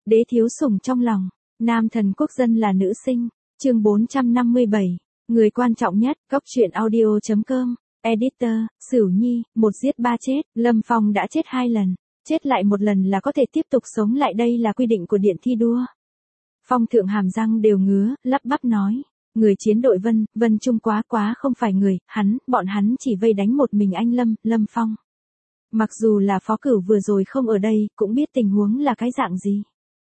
Đế thiếu sủng trong lòng, nam thần quốc dân là nữ sinh, chương 457, người quan trọng nhất, góc truyện audio.com, editor, Sửu Nhi, một giết ba chết, Lâm Phong đã chết 2 lần, chết lại một lần là có thể tiếp tục sống lại, đây là quy định của điện thi đua. Phong thượng hàm răng đều ngứa, lắp bắp nói, người chiến đội Vân Trung quá không phải người, bọn hắn chỉ vây đánh một mình anh Lâm Phong. Mặc dù là phó cửu vừa rồi không ở đây, cũng biết tình huống là cái dạng gì.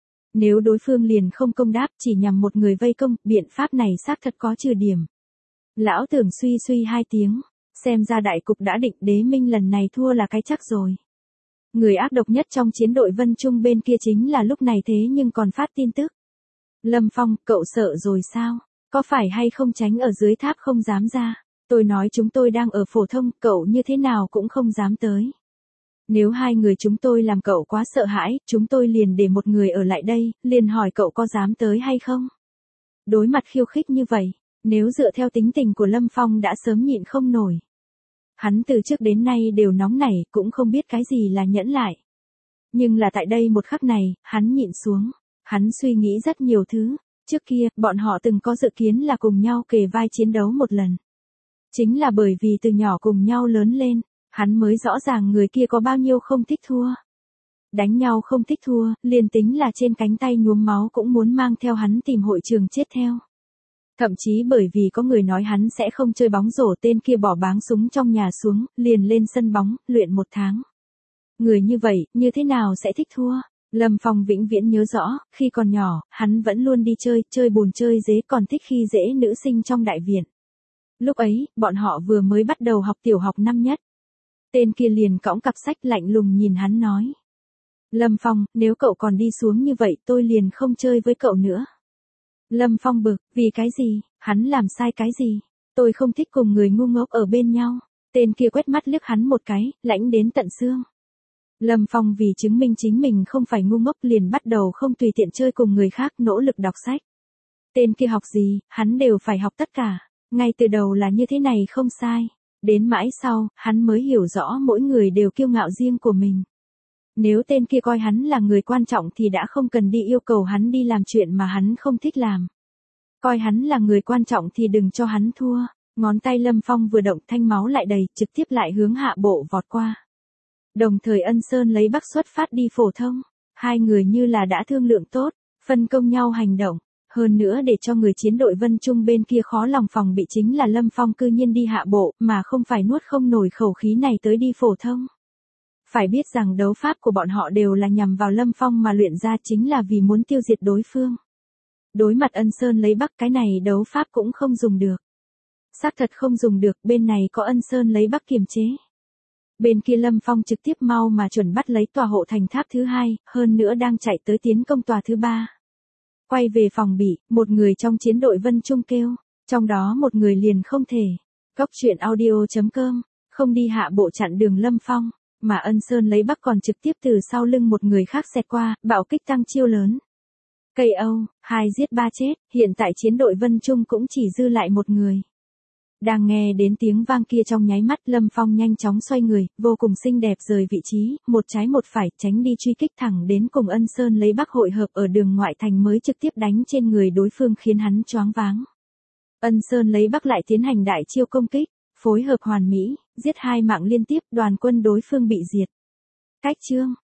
Nếu đối phương liền không công đáp chỉ nhằm một người vây công, biện pháp này xác thật có trừ điểm. Lão tưởng suy 2 tiếng, xem ra đại cục đã định, Đế Minh lần này thua là cái chắc rồi. Người ác độc nhất trong chiến đội Vân Trung bên kia chính là lúc này thế nhưng còn phát tin tức. Lâm Phong, cậu sợ rồi sao? Có phải hay không tránh ở dưới tháp không dám ra? Tôi nói chúng tôi đang ở phổ thông, cậu như thế nào cũng không dám tới. Nếu 2 người chúng tôi làm cậu quá sợ hãi, chúng tôi liền để một người ở lại đây, liền hỏi cậu có dám tới hay không? Đối mặt khiêu khích như vậy, nếu dựa theo tính tình của Lâm Phong đã sớm nhịn không nổi. Hắn từ trước đến nay đều nóng nảy, cũng không biết cái gì là nhẫn lại. Nhưng là tại đây một khắc này, hắn nhịn xuống. Hắn suy nghĩ rất nhiều thứ. Trước kia, bọn họ từng có dự kiến là cùng nhau kề vai chiến đấu một lần. Chính là bởi vì từ nhỏ cùng nhau lớn lên, hắn mới rõ ràng người kia có bao nhiêu không thích thua. Đánh nhau không thích thua, liền tính là trên cánh tay nhuốm máu cũng muốn mang theo hắn tìm hội trường chết theo. Thậm chí bởi vì có người nói hắn sẽ không chơi bóng rổ, tên kia bỏ báng súng trong nhà xuống, liền lên sân bóng, luyện 1 tháng. Người như vậy, như thế nào sẽ thích thua? Lâm Phong vĩnh viễn nhớ rõ, khi còn nhỏ, hắn vẫn luôn đi chơi bùn chơi dế, còn thích khi dễ nữ sinh trong đại viện. Lúc ấy, bọn họ vừa mới bắt đầu học tiểu học năm nhất. Tên kia liền cõng cặp sách lạnh lùng nhìn hắn nói. Lâm Phong, nếu cậu còn đi xuống như vậy tôi liền không chơi với cậu nữa. Lâm Phong bực, vì cái gì, hắn làm sai cái gì? Tôi không thích cùng người ngu ngốc ở bên nhau. Tên kia quét mắt liếc hắn một cái, lãnh đến tận xương. Lâm Phong vì chứng minh chính mình không phải ngu ngốc liền bắt đầu không tùy tiện chơi cùng người khác, nỗ lực đọc sách. Tên kia học gì, hắn đều phải học tất cả. Ngay từ đầu là như thế này không sai. Đến mãi sau, hắn mới hiểu rõ mỗi người đều kiêu ngạo riêng của mình. Nếu tên kia coi hắn là người quan trọng thì đã không cần đi yêu cầu hắn đi làm chuyện mà hắn không thích làm. Coi hắn là người quan trọng thì đừng cho hắn thua. Ngón tay Lâm Phong vừa động, thanh máu lại đầy, trực tiếp lại hướng hạ bộ vọt qua. Đồng thời Ân Sơn lấy Bắc xuất phát đi phổ thông. 2 người như là đã thương lượng tốt, phân công nhau hành động. Hơn nữa để cho người chiến đội Vân Trung bên kia khó lòng phòng bị chính là Lâm Phong cư nhiên đi hạ bộ, mà không phải nuốt không nổi khẩu khí này tới đi phổ thông. Phải biết rằng đấu pháp của bọn họ đều là nhằm vào Lâm Phong mà luyện ra, chính là vì muốn tiêu diệt đối phương. Đối mặt Ân Sơn lấy Bắc, cái này đấu pháp cũng không dùng được. Xác thật không dùng được, bên này có Ân Sơn lấy Bắc kiềm chế. Bên kia Lâm Phong trực tiếp mau mà chuẩn bắt lấy tòa hộ thành tháp thứ 2, hơn nữa đang chạy tới tiến công tòa thứ 3. Quay về phòng bị, một người trong chiến đội Vân Trung kêu, trong đó một người liền không thể. Góc truyện audio.com, không đi hạ bộ chặn đường Lâm Phong, mà Ân Sơn lấy Bắc còn trực tiếp từ sau lưng một người khác xẹt qua, bạo kích tăng chiêu lớn. KO, 2 giết 3 chết, hiện tại chiến đội Vân Trung cũng chỉ dư lại một người. Đang nghe đến tiếng vang kia trong nháy mắt, Lâm Phong nhanh chóng xoay người, vô cùng xinh đẹp rời vị trí, một trái một phải, tránh đi truy kích thẳng đến cùng Ân Sơn lấy Bắc hội hợp ở đường ngoại thành, mới trực tiếp đánh trên người đối phương khiến hắn choáng váng. Ân Sơn lấy Bắc lại tiến hành đại chiêu công kích, phối hợp hoàn mỹ, giết 2 mạng liên tiếp, đoàn quân đối phương bị diệt. Cách chương